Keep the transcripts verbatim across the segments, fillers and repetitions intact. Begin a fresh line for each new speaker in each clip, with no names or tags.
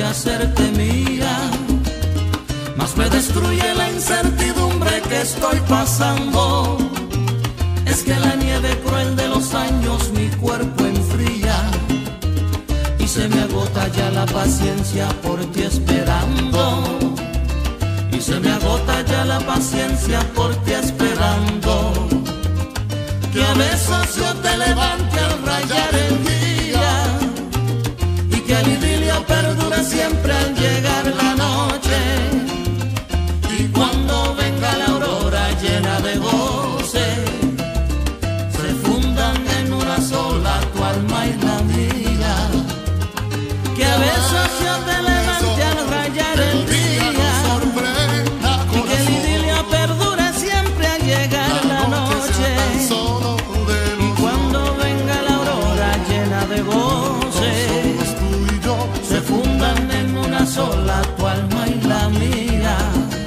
hacerte mía, mas me destruye la incertidumbre que estoy pasando. Es que la nieve cruel de los años mi cuerpo enfría y se me agota ya la paciencia por ti esperando. Y se me agota ya la paciencia por ti esperando. Que a besos yo te levante al rayar el día y que el idilio perdure siempre al llegar la noche. Y cuando venga la aurora llena de goce, se fundan en una sola tu alma y la mía. Que a besos yo te levante al rayar el día y que el idilio perdure siempre al llegar la noche. Y cuando venga la aurora llena de goce, se fundan en una sola tu alma y la mía.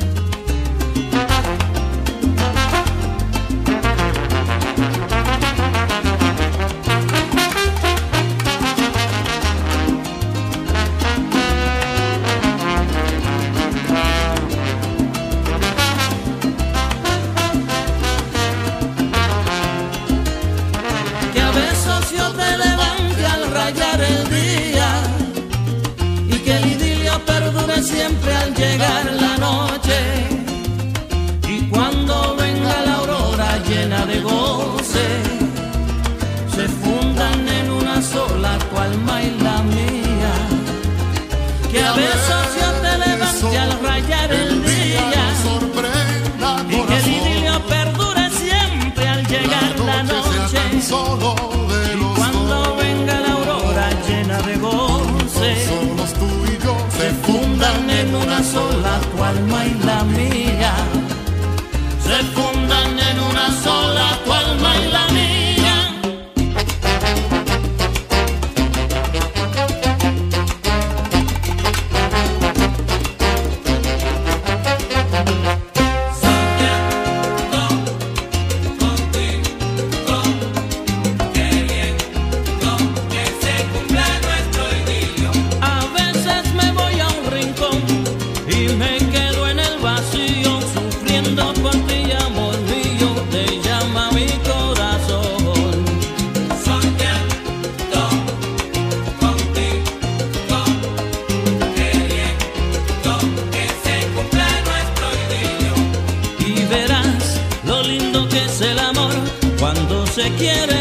Yo te levante al rayar el día y que el idilio perdure siempre al llegar la noche. Y cuando venga la aurora llena de goce, se fundan en una sola tu alma y la mía. Que a besos yo te levante al rayar el día y que el idilio perdure siempre al llegar la noche. Cuando venga la aurora llena de goce, se fundan en una sola tu alma y la mía. Se fundan en una sola tu alma y la mía. Cuando se quiere